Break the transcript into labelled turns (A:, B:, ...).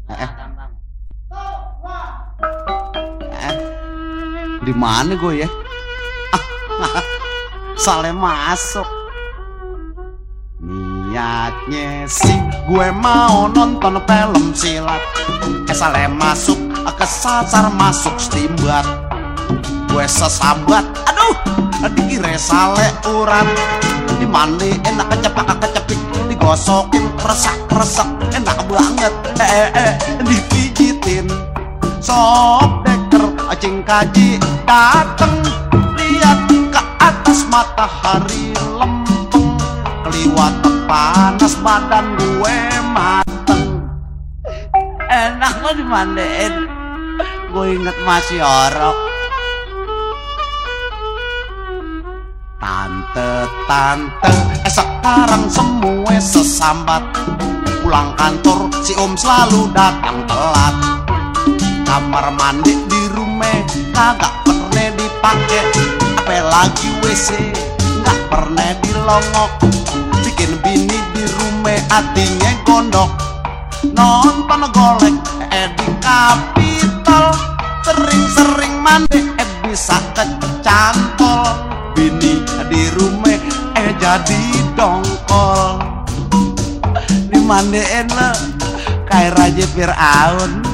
A: Di mana gue ya? Salah masuk. Niatnya sih gue mau nonton film silat, salah masuk, kesasar masuk stimbat. Gue sesambat, aduh, dikira salah urat. Dimandiin kecepik, digosokin resek, enak banget. Dipijitin, sop deker, acing kaji dateng. Lihat ke atas matahari lempeng, keliwat panas badan gue mateng. Enak lo dimandiin, gue inget masih orok. Tante, sekarang semua sesambat. Pulang kantor si om selalu datang telat. Kamar mandi di rumah kagak pernah dipakai, apalagi WC nggak pernah dilongok. Bikin bini di rumah hatinya gondok. Nonton golek di Kapitol, sering-sering mandi bisa kecantol. Bini di rumah jadi dongkol. Dimandiin lo kayak Raja Fir'aun.